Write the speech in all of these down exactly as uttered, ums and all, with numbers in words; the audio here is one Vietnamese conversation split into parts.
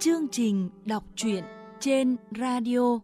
Chương trình đọc truyện trên radio.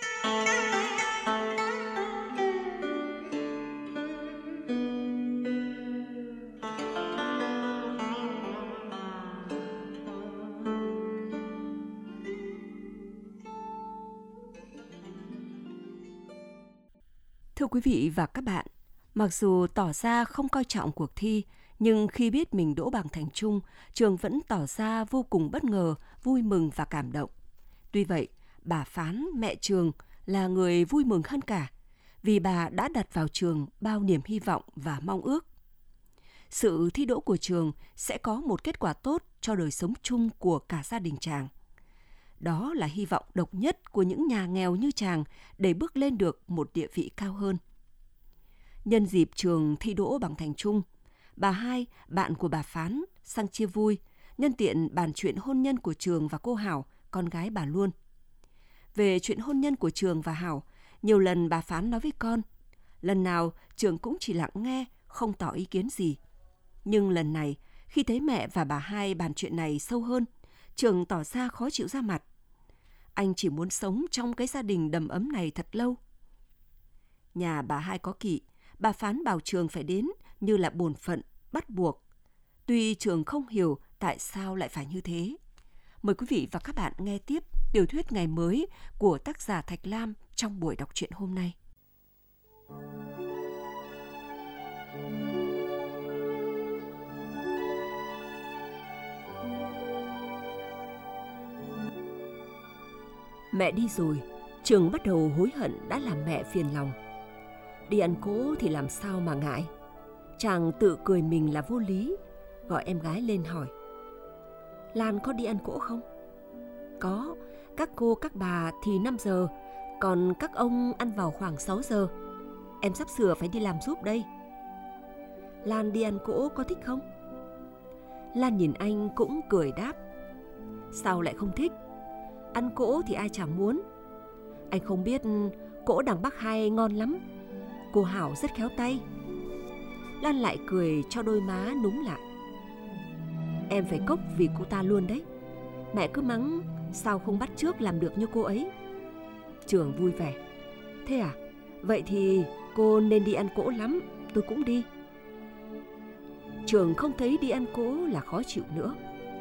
Thưa quý vị và các bạn, mặc dù tỏ ra không coi trọng cuộc thi, nhưng khi biết mình đỗ bằng thành trung, Trường vẫn tỏ ra vô cùng bất ngờ, vui mừng và cảm động. Tuy vậy, bà Phán, mẹ Trường, là người vui mừng hơn cả, vì bà đã đặt vào Trường bao niềm hy vọng và mong ước. Sự thi đỗ của Trường sẽ có một kết quả tốt cho đời sống chung của cả gia đình chàng. Đó là hy vọng độc nhất của những nhà nghèo như chàng để bước lên được một địa vị cao hơn. Nhân dịp Trường thi đỗ bằng thành trung, bà Hai, bạn của bà Phán, sang chia vui, nhân tiện bàn chuyện hôn nhân của Trường và cô Hảo, con gái bà Luôn. Về chuyện hôn nhân của Trường và Hảo, nhiều lần bà Phán nói với con. Lần nào Trường cũng chỉ lặng nghe, không tỏ ý kiến gì. Nhưng lần này, khi thấy mẹ và bà Hai bàn chuyện này sâu hơn, Trường tỏ ra khó chịu ra mặt. Anh chỉ muốn sống trong cái gia đình đầm ấm này thật lâu. Nhà bà Hai có kỵ, bà Phán bảo Trường phải đến như là bổn phận, bắt buộc. Tuy Trường không hiểu tại sao lại phải như thế. Mời quý vị và các bạn nghe tiếp tiểu thuyết Ngày mới của tác giả Thạch Lam trong buổi đọc truyện hôm nay. Mẹ đi rồi, Trường bắt đầu hối hận đã làm mẹ phiền lòng. Đi ăn cỗ thì làm sao mà ngại. Chàng tự cười mình là vô lý, gọi em gái lên hỏi. Lan có đi ăn cỗ không? Có, các cô các bà thì năm giờ, còn các ông ăn vào khoảng sáu giờ. Em sắp sửa phải đi làm giúp đây. Lan đi ăn cỗ có thích không? Lan nhìn anh cũng cười đáp. Sao lại không thích? Ăn cỗ thì ai chẳng muốn. Anh không biết cỗ đằng Bắc Hai ngon lắm. Cô Hảo rất khéo tay. Lan lại cười cho đôi má núm lại. Em phải cốc vì cô ta luôn đấy. Mẹ cứ mắng sao không bắt chước làm được như cô ấy. Trường vui vẻ. Thế à? Vậy thì cô nên đi ăn cỗ lắm. Tôi cũng đi. Trường không thấy đi ăn cỗ là khó chịu nữa.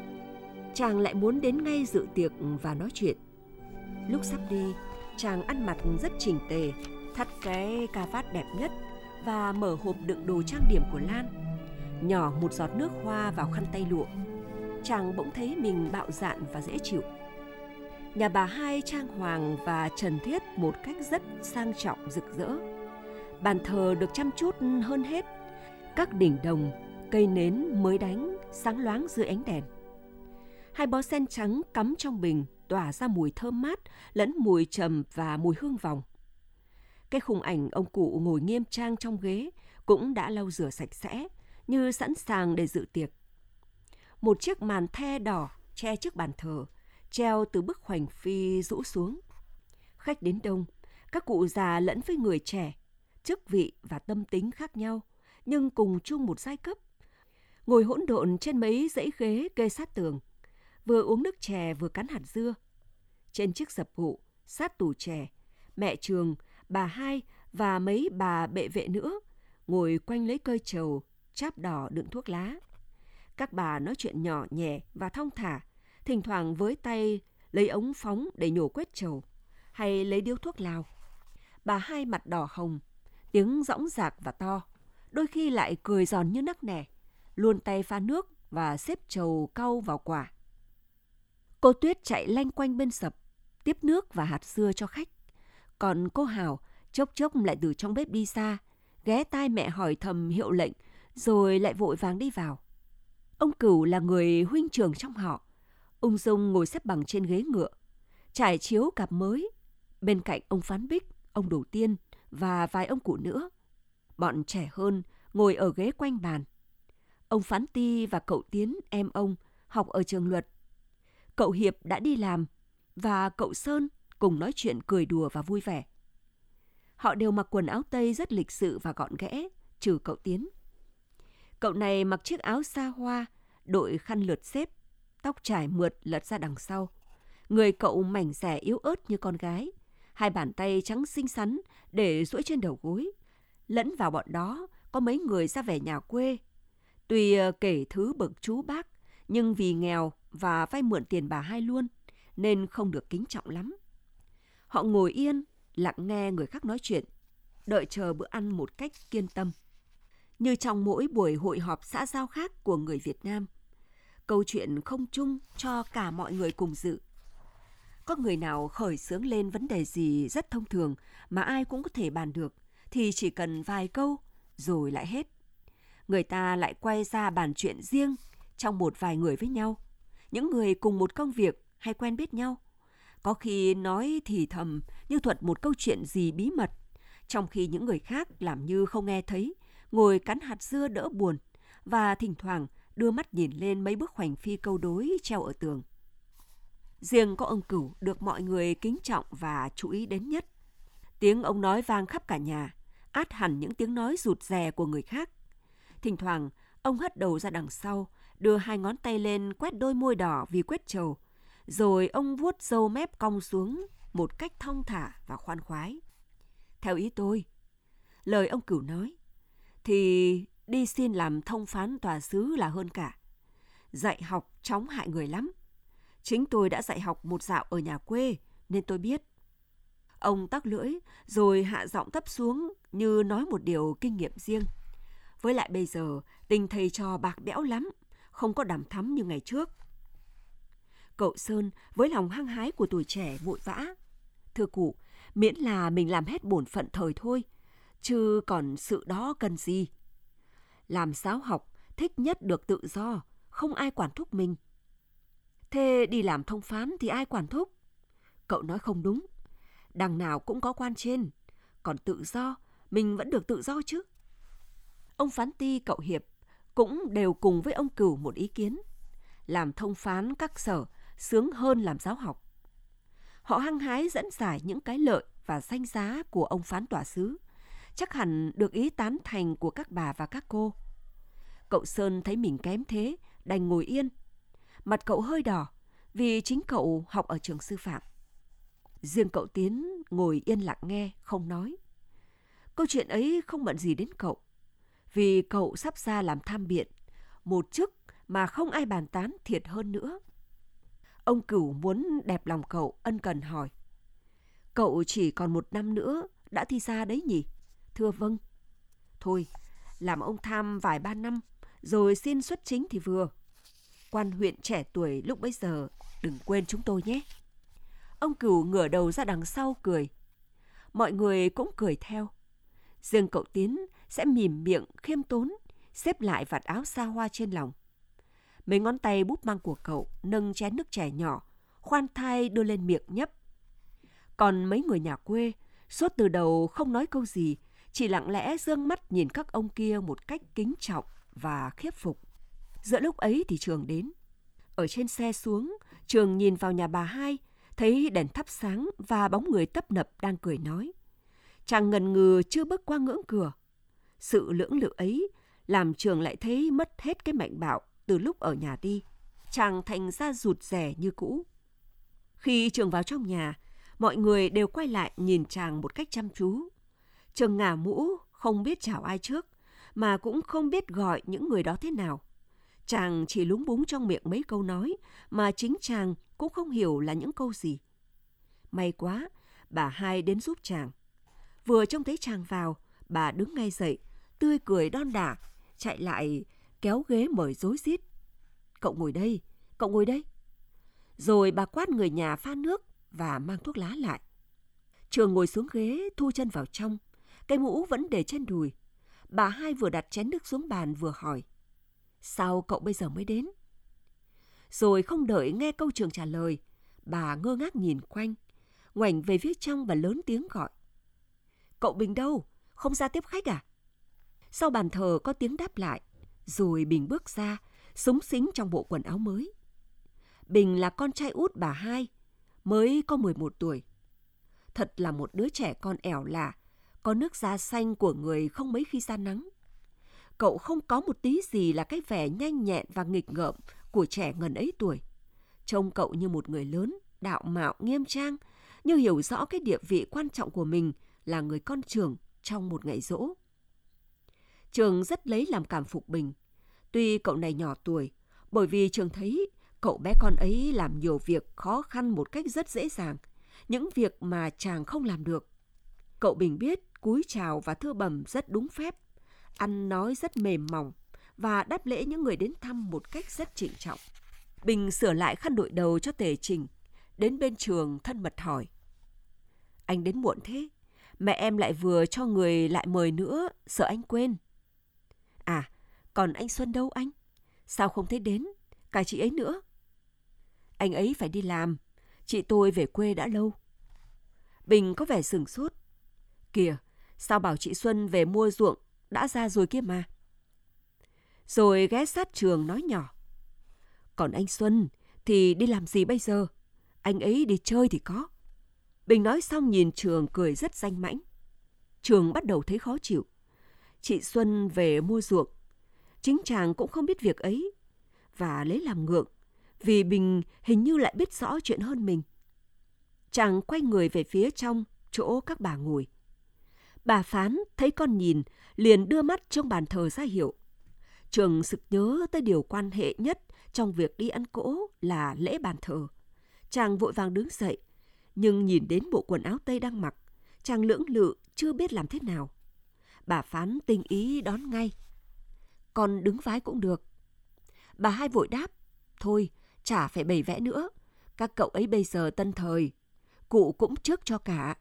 Chàng lại muốn đến ngay dự tiệc và nói chuyện. Lúc sắp đi, chàng ăn mặc rất chỉnh tề, thắt cái cà vạt đẹp nhất và mở hộp đựng đồ trang điểm của Lan, nhỏ một giọt nước hoa vào khăn tay lụa. Chàng bỗng thấy mình bạo dạn và dễ chịu. Nhà bà Hai trang hoàng và trần thiết một cách rất sang trọng rực rỡ. Bàn thờ được chăm chút hơn hết. Các đỉnh đồng, cây nến mới đánh sáng loáng dưới ánh đèn. Hai bó sen trắng cắm trong bình tỏa ra mùi thơm mát lẫn mùi trầm và mùi hương vòng. Cái khung ảnh ông cụ ngồi nghiêm trang trong ghế cũng đã lau rửa sạch sẽ, như sẵn sàng để dự tiệc. Một chiếc màn the đỏ che trước bàn thờ, treo từ bức khoảnh phi rũ xuống. Khách đến đông, các cụ già lẫn với người trẻ, chức vị và tâm tính khác nhau, nhưng cùng chung một giai cấp. Ngồi hỗn độn trên mấy dãy ghế kê sát tường, vừa uống nước chè vừa cắn hạt dưa. Trên chiếc sập gụ, sát tủ chè, mẹ Trường, bà Hai và mấy bà bệ vệ nữa ngồi quanh lấy cơi trầu, cháp đỏ đựng thuốc lá. Các bà nói chuyện nhỏ nhẹ và thong thả, thỉnh thoảng với tay lấy ống phóng để nhổ quét trầu, hay lấy điếu thuốc lào. Bà Hai mặt đỏ hồng, tiếng dõng dạc và to, đôi khi lại cười giòn như nắc nẻ, luồn tay pha nước và xếp trầu cau vào quả. Cô Tuyết chạy lanh quanh bên sập, tiếp nước và hạt dưa cho khách. Còn cô Hảo chốc chốc lại từ trong bếp đi ra, ghé tai mẹ hỏi thầm hiệu lệnh, rồi lại vội vàng đi vào. Ông Cửu là người huynh trưởng trong họ, ung dung ngồi xếp bằng trên ghế ngựa, trải chiếu cặp mới. Bên cạnh ông Phán Bích, ông Đồ Tiên và vài ông cụ nữa. Bọn trẻ hơn ngồi ở ghế quanh bàn. Ông Phán Ti và cậu Tiến, em ông, học ở trường luật. Cậu Hiệp đã đi làm và cậu Sơn cùng nói chuyện cười đùa và vui vẻ. Họ đều mặc quần áo Tây rất lịch sự và gọn ghẽ, trừ cậu Tiến. Cậu này mặc chiếc áo sa hoa, đội khăn lượt xếp, tóc trải mượt lật ra đằng sau, Người cậu mảnh dẻ yếu ớt như con gái, hai bàn tay trắng xinh xắn để duỗi trên đầu gối. Lẫn vào bọn đó có mấy người ra vẻ nhà quê. Tuy kể thứ bậc chú bác, nhưng vì nghèo và vay mượn tiền bà hai luôn, nên không được kính trọng lắm. Họ ngồi yên, lặng nghe người khác nói chuyện, đợi chờ bữa ăn một cách kiên tâm. Như trong mỗi buổi hội họp xã giao khác của người Việt Nam, câu chuyện không chung cho cả mọi người cùng dự. Có người nào khởi xướng lên vấn đề gì rất thông thường mà ai cũng có thể bàn được, thì chỉ cần vài câu rồi lại hết. Người ta lại quay ra bàn chuyện riêng trong một vài người với nhau, những người cùng một công việc hay quen biết nhau. Có khi nói thì thầm như thuật một câu chuyện gì bí mật, trong khi những người khác làm như không nghe thấy, ngồi cắn hạt dưa đỡ buồn và thỉnh thoảng đưa mắt nhìn lên mấy bức hoành phi câu đối treo ở tường. Riêng có ông Cửu được mọi người kính trọng và chú ý đến nhất. Tiếng ông nói vang khắp cả nhà, át hẳn những tiếng nói rụt rè của người khác. Thỉnh thoảng, ông hất đầu ra đằng sau, đưa hai ngón tay lên quét đôi môi đỏ vì quét trầu, rồi ông vuốt râu mép cong xuống một cách thong thả và khoan khoái. Theo ý tôi, lời ông Cửu nói, thì đi xin làm thông phán tòa xứ là hơn cả. Dạy học chóng hại người lắm. Chính tôi đã dạy học một dạo ở nhà quê nên tôi biết. Ông tắc lưỡi rồi hạ giọng thấp xuống như nói một điều kinh nghiệm riêng. Với lại bây giờ tình thầy trò bạc bẽo lắm, không có đằm thắm như ngày trước. Cậu Sơn với lòng hăng hái của tuổi trẻ vội vã. Thưa cụ, miễn là mình làm hết bổn phận thời thôi, chứ còn sự đó cần gì. Làm giáo học thích nhất được tự do, không ai quản thúc mình. Thế đi làm thông phán thì ai quản thúc? Cậu nói không đúng. Đằng nào cũng có quan trên, còn tự do, mình vẫn được tự do chứ. Ông Phán Ti, cậu Hiệp cũng đều cùng với ông Cửu một ý kiến. Làm thông phán các sở sướng hơn làm giáo học. Họ hăng hái dẫn giải những cái lợi và danh giá của ông phán tòa xứ, chắc hẳn được ý tán thành của các bà và các cô. Cậu Sơn thấy mình kém thế, đành ngồi yên. Mặt cậu hơi đỏ, vì chính cậu học ở trường sư phạm. Riêng cậu Tiến ngồi yên lặng nghe, không nói. Câu chuyện ấy không bận gì đến cậu, vì cậu sắp ra làm tham biện, một chức mà không ai bàn tán thiệt hơn nữa. Ông Cửu muốn đẹp lòng cậu, ân cần hỏi. Cậu chỉ còn một năm nữa đã thi ra đấy nhỉ? Thưa vâng. Thôi, làm ông tham vài ba năm, rồi xin xuất chính thì vừa. Quan huyện trẻ tuổi lúc bấy giờ, đừng quên chúng tôi nhé. Ông Cửu ngửa đầu ra đằng sau cười. Mọi người cũng cười theo. Riêng cậu Tiến sẽ mỉm miệng khiêm tốn, xếp lại vạt áo xa hoa trên lòng. Mấy ngón tay búp măng của cậu nâng chén nước chè nhỏ, khoan thai đưa lên miệng nhấp. Còn mấy người nhà quê, suốt từ đầu không nói câu gì, chỉ lặng lẽ dương mắt nhìn các ông kia một cách kính trọng và khiếp phục. Giữa lúc ấy thì Trường đến. Ở trên xe xuống, Trường nhìn vào nhà bà hai, thấy đèn thắp sáng và bóng người tấp nập đang cười nói. Chàng ngần ngừ chưa bước qua ngưỡng cửa. Sự lưỡng lự ấy làm Trường lại thấy mất hết cái mạnh bạo từ lúc ở nhà đi. Chàng thành ra rụt rè như cũ. Khi Trường vào trong nhà, mọi người đều quay lại nhìn chàng một cách chăm chú. Trường ngả mũ, không biết chào ai trước, mà cũng không biết gọi những người đó thế nào. Chàng chỉ lúng búng trong miệng mấy câu nói mà chính chàng cũng không hiểu là những câu gì. May quá, bà hai đến giúp chàng. Vừa trông thấy chàng vào, bà đứng ngay dậy, tươi cười đon đả, chạy lại kéo ghế mời rối rít. Cậu ngồi đây, cậu ngồi đây. Rồi bà quát người nhà pha nước và mang thuốc lá lại. Trường ngồi xuống ghế, thu chân vào trong, cái mũ vẫn để trên đùi. Bà hai vừa đặt chén nước xuống bàn vừa hỏi. Sao cậu bây giờ mới đến? Rồi không đợi nghe câu Trường trả lời, bà ngơ ngác nhìn quanh, ngoảnh về phía trong và lớn tiếng gọi. Cậu Bình đâu? Không ra tiếp khách à? Sau bàn thờ có tiếng đáp lại, rồi Bình bước ra, xúng xính trong bộ quần áo mới. Bình là con trai út bà hai, mới có mười một tuổi. Thật là một đứa trẻ con ẻo lả, có nước da xanh của người không mấy khi ra nắng. Cậu không có một tí gì là cái vẻ nhanh nhẹn và nghịch ngợm của trẻ ngần ấy tuổi. Trông cậu như một người lớn, đạo mạo nghiêm trang, như hiểu rõ cái địa vị quan trọng của mình là người con trưởng trong một ngày giỗ. Trường rất lấy làm cảm phục Bình. Tuy cậu này nhỏ tuổi, bởi vì Trường thấy cậu bé con ấy làm nhiều việc khó khăn một cách rất dễ dàng, những việc mà chàng không làm được. Cậu Bình biết cúi chào và thưa bẩm rất đúng phép, ăn nói rất mềm mỏng và đáp lễ những người đến thăm một cách rất trịnh trọng. Bình sửa lại khăn đội đầu cho tề chỉnh, đến bên Trường thân mật hỏi: "Anh đến muộn thế, mẹ em lại vừa cho người lại mời nữa, sợ anh quên." "À, còn anh Xuân đâu anh? Sao không thấy đến, cả chị ấy nữa?" "Anh ấy phải đi làm, chị tôi về quê đã lâu." Bình có vẻ sửng sốt. "Kìa, sao bảo chị Xuân về mua ruộng, đã ra rồi kia mà." Rồi ghé sát Trường nói nhỏ: "Còn anh Xuân thì đi làm gì bây giờ? Anh ấy đi chơi thì có." Bình nói xong nhìn Trường cười rất danh mãnh. Trường bắt đầu thấy khó chịu. Chị Xuân về mua ruộng, chính chàng cũng không biết việc ấy, và lấy làm ngượng, vì Bình hình như lại biết rõ chuyện hơn mình. Chàng quay người về phía trong, chỗ các bà ngồi. Bà Phán thấy con nhìn, liền đưa mắt trong bàn thờ ra hiệu. Trường sực nhớ tới điều quan hệ nhất trong việc đi ăn cỗ là lễ bàn thờ. Chàng vội vàng đứng dậy, nhưng nhìn đến bộ quần áo tây đang mặc, chàng lưỡng lự chưa biết làm thế nào. Bà Phán tinh ý đón ngay: "Con đứng vái cũng được." Bà hai vội đáp: "Thôi, chả phải bày vẽ nữa. Các cậu ấy bây giờ tân thời, cụ cũng trước cho cả."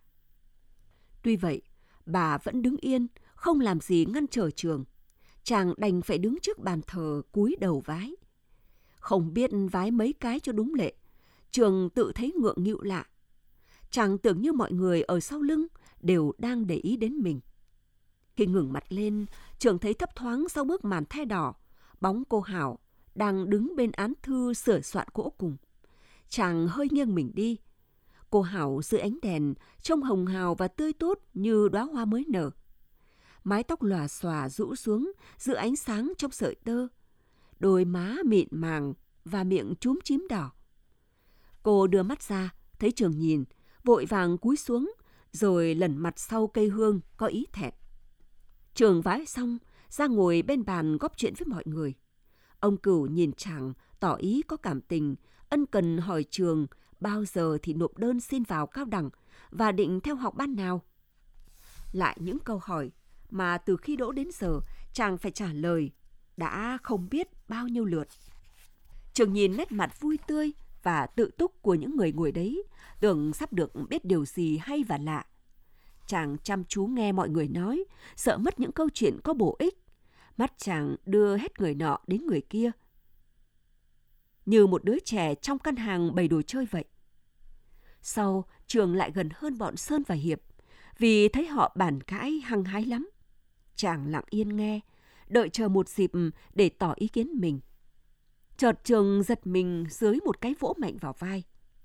Tuy vậy, bà vẫn đứng yên, không làm gì ngăn trở Trường. Chàng đành phải đứng trước bàn thờ cúi đầu vái. Không biết vái mấy cái cho đúng lệ, Trường tự thấy ngượng nghịu lạ. Chàng tưởng như mọi người ở sau lưng đều đang để ý đến mình. Khi ngẩng mặt lên, Trường thấy thấp thoáng sau bức màn the đỏ, bóng cô Hảo đang đứng bên án thư sửa soạn cỗ cùng. Chàng hơi nghiêng mình đi. Cô Hảo dưới ánh đèn trông hồng hào và tươi tốt như đóa hoa mới nở. Mái tóc lòa xòa rũ xuống giữa ánh sáng trong sợi tơ, đôi má mịn màng và miệng chúm chím đỏ. Cô đưa mắt ra, thấy Trường nhìn, vội vàng cúi xuống, rồi lẩn mặt sau cây hương có ý thẹn. Trường vái xong, ra ngồi bên bàn góp chuyện với mọi người. Ông Cửu nhìn chàng, tỏ ý có cảm tình, ân cần hỏi Trường bao giờ thì nộp đơn xin vào cao đẳng và định theo học ban nào. Lại những câu hỏi mà từ khi đỗ đến giờ chàng phải trả lời đã không biết bao nhiêu lượt. Trường nhìn nét mặt vui tươi và tự túc của những người ngồi đấy, tưởng sắp được biết điều gì hay và lạ. Chàng chăm chú nghe mọi người nói, sợ mất những câu chuyện có bổ ích. Mắt chàng đưa hết người nọ đến người kia, như một đứa trẻ trong căn hàng bày đồ chơi vậy. Sau, Trường lại gần hơn bọn Sơn và Hiệp, vì thấy họ bàn cãi hăng hái lắm. Chàng lặng yên nghe, đợi chờ một dịp để tỏ ý kiến mình. Chợt Trường giật mình dưới một cái vỗ mạnh vào vai.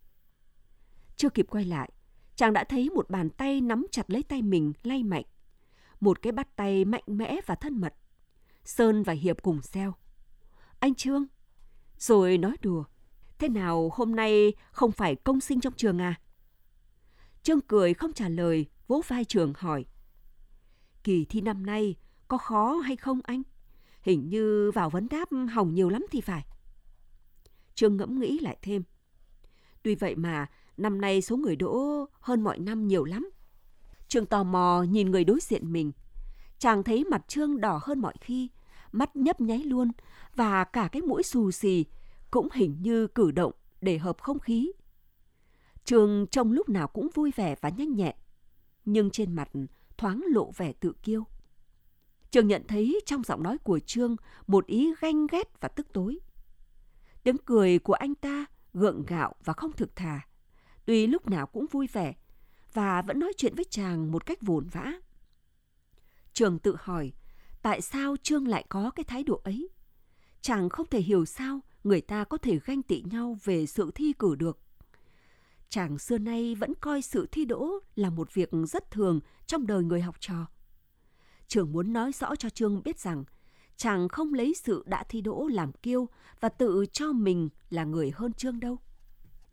Chưa kịp quay lại, chàng đã thấy một bàn tay nắm chặt lấy tay mình lay mạnh. Một cái bắt tay mạnh mẽ và thân mật. Sơn và Hiệp cùng reo: "Anh Trương!" Rồi nói đùa: "Thế nào hôm nay không phải công sinh trong trường à?" Trương cười không trả lời, vỗ vai Trường hỏi: "Kỳ thi năm nay có khó hay không anh? Hình như vào vấn đáp hỏng nhiều lắm thì phải." Trương ngẫm nghĩ lại thêm: "Tuy vậy mà năm nay số người đỗ hơn mọi năm nhiều lắm." Trương tò mò nhìn người đối diện mình. Chàng thấy mặt Trương đỏ hơn mọi khi, mắt nhấp nháy luôn, và cả cái mũi xù xì cũng hình như cử động để hợp không khí. Trương trông lúc nào cũng vui vẻ và nhanh nhẹn, nhưng trên mặt thoáng lộ vẻ tự kiêu. Trường nhận thấy trong giọng nói của Trương một ý ganh ghét và tức tối. Tiếng cười của anh ta gượng gạo và không thực thà, tuy lúc nào cũng vui vẻ và vẫn nói chuyện với chàng một cách vồn vã. Trường tự hỏi tại sao Trương lại có cái thái độ ấy. Chàng không thể hiểu sao người ta có thể ganh tị nhau về sự thi cử được. Chàng xưa nay vẫn coi sự thi đỗ là một việc rất thường trong đời người học trò. Trường muốn nói rõ cho Trương biết rằng chàng không lấy sự đã thi đỗ làm kiêu và tự cho mình là người hơn Trương đâu.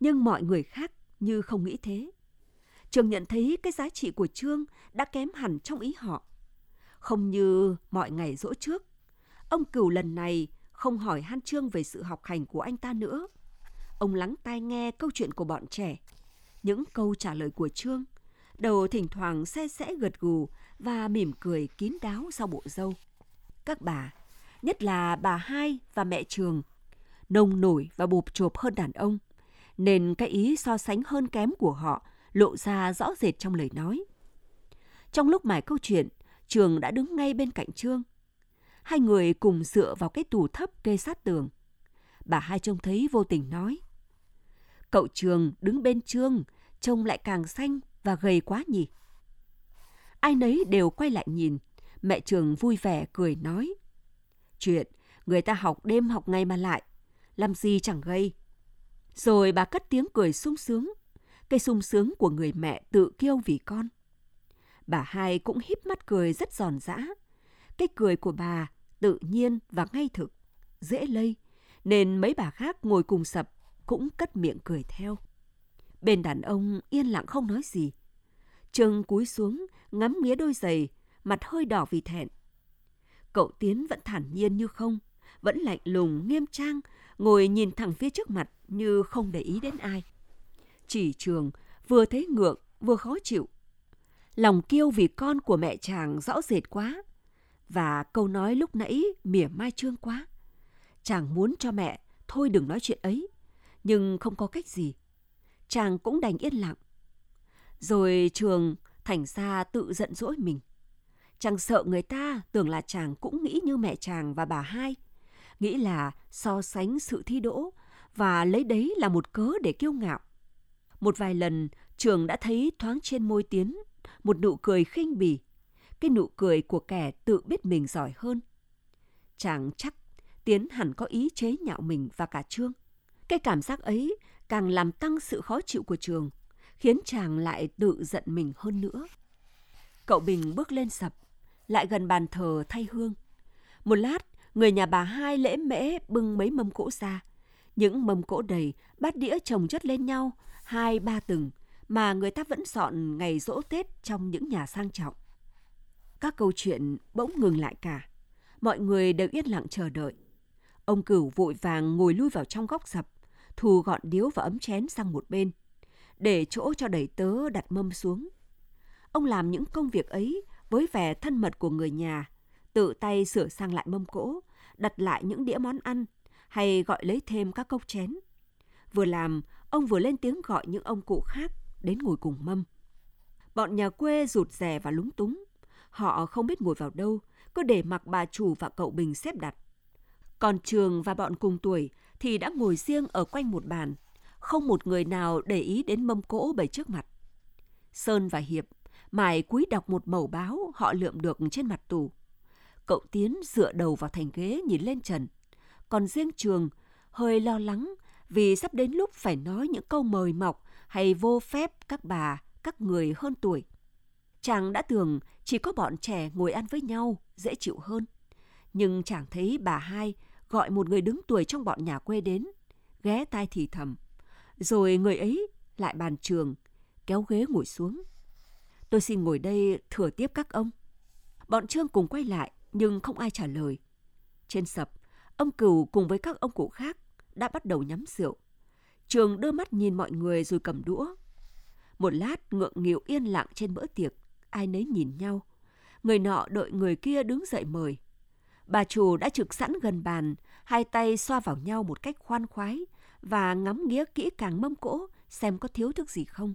Nhưng mọi người khác như không nghĩ thế. Trường nhận thấy cái giá trị của Trương đã kém hẳn trong ý họ. Không như mọi ngày giỗ trước, ông Cửu lần này không hỏi han Trương về sự học hành của anh ta nữa. Ông lắng tai nghe câu chuyện của bọn trẻ, những câu trả lời của Trương, đầu thỉnh thoảng se sẽ gật gù và mỉm cười kín đáo sau bộ râu. Các bà, nhất là bà Hai và mẹ Trường, nông nổi và bộp chộp hơn đàn ông, nên cái ý so sánh hơn kém của họ lộ ra rõ rệt trong lời nói. Trong lúc mải câu chuyện, Trường đã đứng ngay bên cạnh Trương. Hai người cùng dựa vào cái tủ thấp kê sát tường. Bà Hai trông thấy vô tình nói: "Cậu Trường đứng bên Trương, trông lại càng xanh và gầy quá nhỉ?" Ai nấy đều quay lại nhìn. Mẹ Trường vui vẻ cười nói: "Chuyện người ta học đêm học ngày mà lại, làm gì chẳng gầy." Rồi bà cất tiếng cười sung sướng, cái sung sướng của người mẹ tự kiêu vì con. Bà Hai cũng híp mắt cười rất giòn giã. Cái cười của bà tự nhiên và ngay thực, dễ lây, nên mấy bà khác ngồi cùng sập cũng cất miệng cười theo. Bên đàn ông yên lặng không nói gì. Trương cúi xuống ngắm nghía đôi giày, mặt hơi đỏ vì thẹn. Cậu Tiến vẫn thản nhiên như không, vẫn lạnh lùng nghiêm trang, ngồi nhìn thẳng phía trước mặt như không để ý đến ai. Chỉ Trường vừa thấy ngượng vừa khó chịu. Lòng kiêu vì con của mẹ chàng rõ rệt quá, và câu nói lúc nãy mỉa mai Trương quá. Chàng muốn cho mẹ thôi đừng nói chuyện ấy, nhưng không có cách gì. Chàng cũng đành yên lặng. Rồi Trường thành ra tự giận dỗi mình. Chàng sợ người ta tưởng là chàng cũng nghĩ như mẹ chàng và bà Hai, nghĩ là so sánh sự thi đỗ và lấy đấy là một cớ để kiêu ngạo. Một vài lần Trường đã thấy thoáng trên môi Tiến một nụ cười khinh bỉ, cái nụ cười của kẻ tự biết mình giỏi hơn. Chàng chắc Tiến hẳn có ý chế nhạo mình và cả Trương. Cái cảm giác ấy càng làm tăng sự khó chịu của Trường, khiến chàng lại tự giận mình hơn nữa. Cậu Bình bước lên sập, lại gần bàn thờ thay hương. Một lát, người nhà bà Hai lễ mễ bưng mấy mâm cỗ ra. Những mâm cỗ đầy, bát đĩa chồng chất lên nhau, hai ba từng, mà người ta vẫn dọn ngày giỗ Tết trong những nhà sang trọng. Các câu chuyện bỗng ngừng lại cả. Mọi người đều yên lặng chờ đợi. Ông Cửu vội vàng ngồi lui vào trong góc sập, thu gọn điếu và ấm chén sang một bên, để chỗ cho đầy tớ đặt mâm xuống. Ông làm những công việc ấy với vẻ thân mật của người nhà, tự tay sửa sang lại mâm cỗ, đặt lại những đĩa món ăn, hay gọi lấy thêm các cốc chén. Vừa làm, ông vừa lên tiếng gọi những ông cụ khác đến ngồi cùng mâm. Bọn nhà quê rụt rè và lúng túng. Họ không biết ngồi vào đâu, cứ để mặc bà chủ và cậu Bình xếp đặt. Còn Trường và bọn cùng tuổi thì đã ngồi riêng ở quanh một bàn, không một người nào để ý đến mâm cỗ bày trước mặt. Sơn và Hiệp mải cúi đọc một mẩu báo họ lượm được trên mặt tủ. Cậu Tiến dựa đầu vào thành ghế nhìn lên trần. Còn riêng Trường hơi lo lắng vì sắp đến lúc phải nói những câu mời mọc hay vô phép các bà, các người hơn tuổi. Chàng đã tưởng chỉ có bọn trẻ ngồi ăn với nhau dễ chịu hơn. Nhưng chàng thấy bà Hai gọi một người đứng tuổi trong bọn nhà quê đến, ghé tai thì thầm. Rồi người ấy lại bàn Trường, kéo ghế ngồi xuống. "Tôi xin ngồi đây thừa tiếp các ông." Bọn Trương cùng quay lại nhưng không ai trả lời. Trên sập, ông Cửu cùng với các ông cụ khác đã bắt đầu nhắm rượu. Trường đưa mắt nhìn mọi người rồi cầm đũa. Một lát ngượng nghịu yên lặng trên bữa tiệc, ai nấy nhìn nhau. Người nọ đợi người kia đứng dậy mời. Bà chủ đã trực sẵn gần bàn, hai tay xoa vào nhau một cách khoan khoái và ngắm nghía kỹ càng mâm cỗ xem có thiếu thức gì không.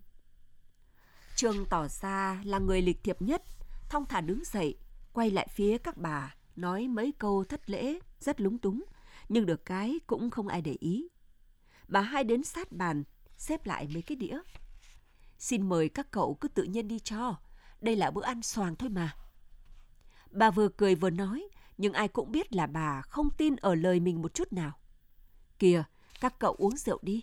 Trường tỏ ra là người lịch thiệp nhất, thong thả đứng dậy, quay lại phía các bà, nói mấy câu thất lễ, rất lúng túng, nhưng được cái cũng không ai để ý. Bà Hai đến sát bàn, xếp lại mấy cái đĩa. "Xin mời các cậu cứ tự nhiên đi cho, đây là bữa ăn xoàng thôi mà." Bà vừa cười vừa nói, nhưng ai cũng biết là bà không tin ở lời mình một chút nào. "Kìa, các cậu uống rượu đi."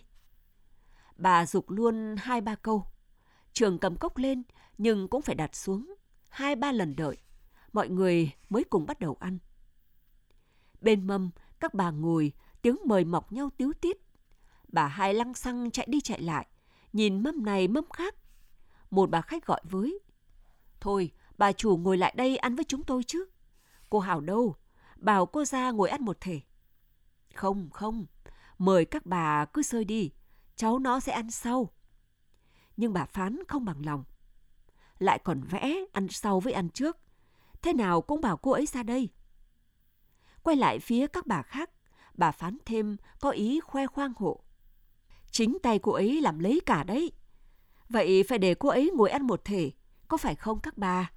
Bà giục luôn hai ba câu. Trường cầm cốc lên, nhưng cũng phải đặt xuống. Hai ba lần đợi, mọi người mới cùng bắt đầu ăn. Bên mâm, các bà ngồi, tiếng mời mọc nhau tíu tít. Bà hai lăng xăng chạy đi chạy lại, nhìn mâm này mâm khác. Một bà khách gọi với: "Thôi, bà chủ ngồi lại đây ăn với chúng tôi chứ." "Cô Hảo đâu? Bảo cô ra ngồi ăn một thể." "Không, không, mời các bà cứ xơi đi, cháu nó sẽ ăn sau." Nhưng bà Phán không bằng lòng. Lại còn vẽ ăn sau với ăn trước, thế nào cũng bảo cô ấy ra đây. Quay lại phía các bà khác, bà Phán thêm có ý khoe khoang hộ: "Chính tay cô ấy làm lấy cả đấy. Vậy phải để cô ấy ngồi ăn một thể, có phải không các bà?"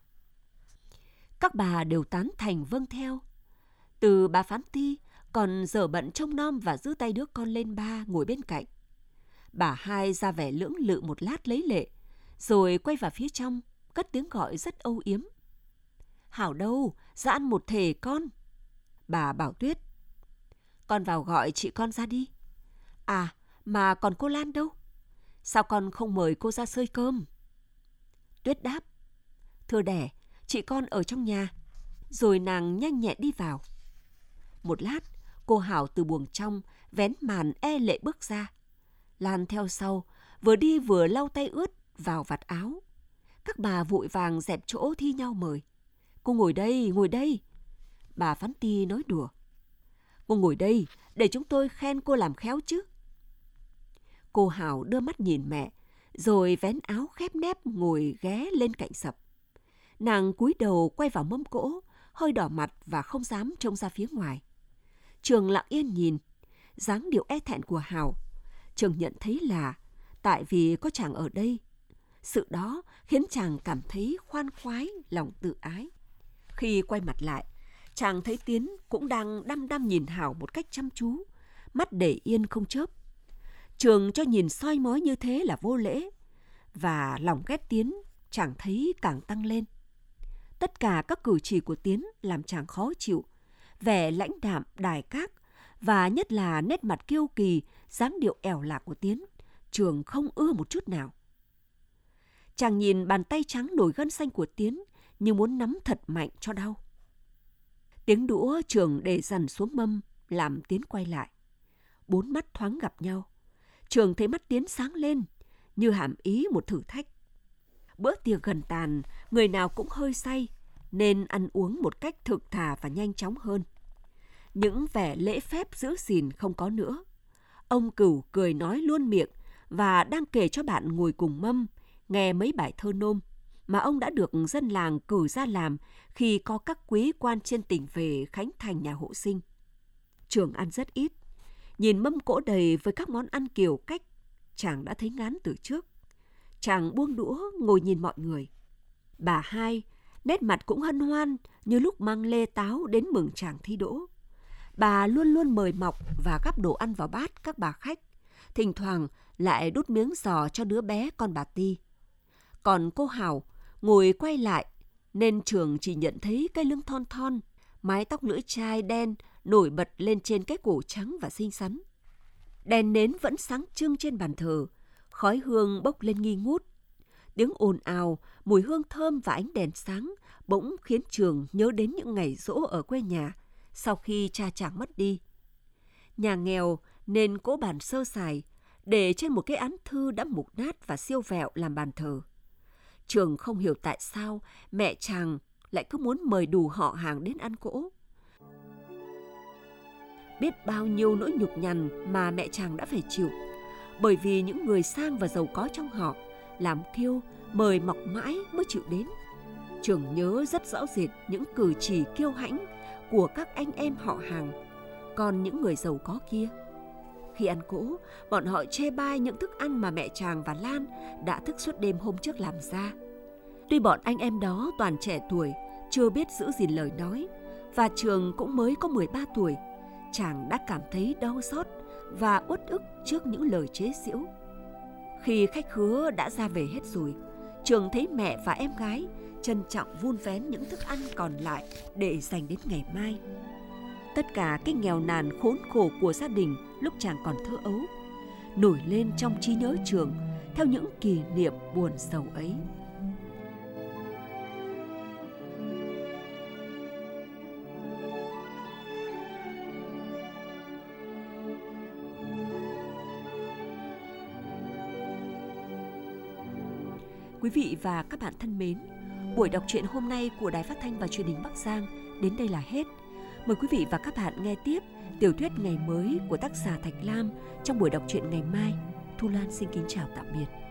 Các bà đều tán thành vâng theo. Từ bà Phán Ti còn dở bận trông nom và giữ tay đứa con lên ba ngồi bên cạnh. Bà hai ra vẻ lưỡng lự một lát lấy lệ, rồi quay vào phía trong, cất tiếng gọi rất âu yếm: "Hảo đâu, ra ăn một thể con." Bà bảo Tuyết: "Con vào gọi chị con ra đi." "À, mà còn cô Lan đâu? Sao con không mời cô ra xơi cơm?" Tuyết đáp: "Thưa đẻ, chị con ở trong nhà." Rồi nàng nhanh nhẹn đi vào. Một lát, cô Hảo từ buồng trong vén màn e lệ bước ra. Lan theo sau, vừa đi vừa lau tay ướt vào vạt áo. Các bà vội vàng dẹp chỗ thi nhau mời. "Cô ngồi đây, ngồi đây." Bà Phán Ti nói đùa: "Cô ngồi đây để chúng tôi khen cô làm khéo chứ." Cô Hảo đưa mắt nhìn mẹ, rồi vén áo khép nép ngồi ghé lên cạnh sập. Nàng cúi đầu quay vào mâm cỗ, hơi đỏ mặt và không dám trông ra phía ngoài. Trường lặng yên nhìn, dáng điệu e thẹn của Hảo. Trường nhận thấy là tại vì có chàng ở đây, sự đó khiến chàng cảm thấy khoan khoái, lòng tự ái. Khi quay mặt lại, chàng thấy Tiến cũng đang đăm đăm nhìn Hảo một cách chăm chú, mắt để yên không chớp. Trường cho nhìn soi mói như thế là vô lễ, và lòng ghét Tiến chàng thấy càng tăng lên. Tất cả các cử chỉ của Tiến làm chàng khó chịu, vẻ lãnh đạm, đài các, và nhất là nét mặt kiêu kỳ, dáng điệu ẻo lả của Tiến, Trường không ưa một chút nào. Chàng nhìn bàn tay trắng nổi gân xanh của Tiến như muốn nắm thật mạnh cho đau. Tiếng đũa Trường để dằn xuống mâm làm Tiến quay lại. Bốn mắt thoáng gặp nhau. Trường thấy mắt Tiến sáng lên, như hàm ý một thử thách. Bữa tiệc gần tàn, người nào cũng hơi say, nên ăn uống một cách thực thà và nhanh chóng hơn. Những vẻ lễ phép giữ gìn không có nữa. Ông Cửu cười nói luôn miệng và đang kể cho bạn ngồi cùng mâm nghe mấy bài thơ nôm mà ông đã được dân làng cử ra làm khi có các quý quan trên tỉnh về khánh thành nhà hộ sinh. Trường ăn rất ít. Nhìn mâm cỗ đầy với các món ăn kiểu cách, chàng đã thấy ngán từ trước. Chàng buông đũa ngồi nhìn mọi người. Bà hai, nét mặt cũng hân hoan như lúc mang lê táo đến mừng chàng thi đỗ. Bà luôn luôn mời mọc và gắp đồ ăn vào bát các bà khách, thỉnh thoảng lại đút miếng giò cho đứa bé con bà Ti. Còn cô Hảo ngồi quay lại, nên Trường chỉ nhận thấy cái lưng thon thon, mái tóc lưỡi chai đen nổi bật lên trên cái cổ trắng và xinh xắn. Đèn nến vẫn sáng trưng trên bàn thờ, khói hương bốc lên nghi ngút. Tiếng ồn ào, mùi hương thơm và ánh đèn sáng bỗng khiến Trường nhớ đến những ngày giỗ ở quê nhà sau khi cha chàng mất đi. Nhà nghèo nên cỗ bàn sơ sài, để trên một cái án thư đã mục nát và siêu vẹo làm bàn thờ. Trường không hiểu tại sao mẹ chàng lại cứ muốn mời đủ họ hàng đến ăn cỗ. Biết bao nhiêu nỗi nhục nhằn mà mẹ chàng đã phải chịu, bởi vì những người sang và giàu có trong họ làm kiêu mời mọc mãi mới chịu đến. Trường nhớ rất rõ rệt những cử chỉ kiêu hãnh của các anh em họ hàng, còn những người giàu có kia. Khi ăn cỗ, bọn họ chê bai những thức ăn mà mẹ chàng và Lan đã thức suốt đêm hôm trước làm ra. Tuy bọn anh em đó toàn trẻ tuổi, chưa biết giữ gìn lời nói, và Trường cũng mới có mười ba tuổi, chàng đã cảm thấy đau xót và uất ức trước những lời chế giễu. Khi khách khứa đã ra về hết rồi, Trường thấy mẹ và em gái trân trọng vun vén những thức ăn còn lại để dành đến ngày mai. Tất cả cái nghèo nàn khốn khổ của gia đình lúc chàng còn thơ ấu nổi lên trong trí nhớ Trường theo những kỷ niệm buồn sầu ấy. Quý vị và các bạn thân mến, buổi đọc truyện hôm nay của Đài Phát thanh và Truyền hình Bắc Giang đến đây là hết. Mời quý vị và các bạn nghe tiếp tiểu thuyết Ngày mới của tác giả Thạch Lam trong buổi đọc truyện ngày mai. Thu Lan xin kính chào tạm biệt.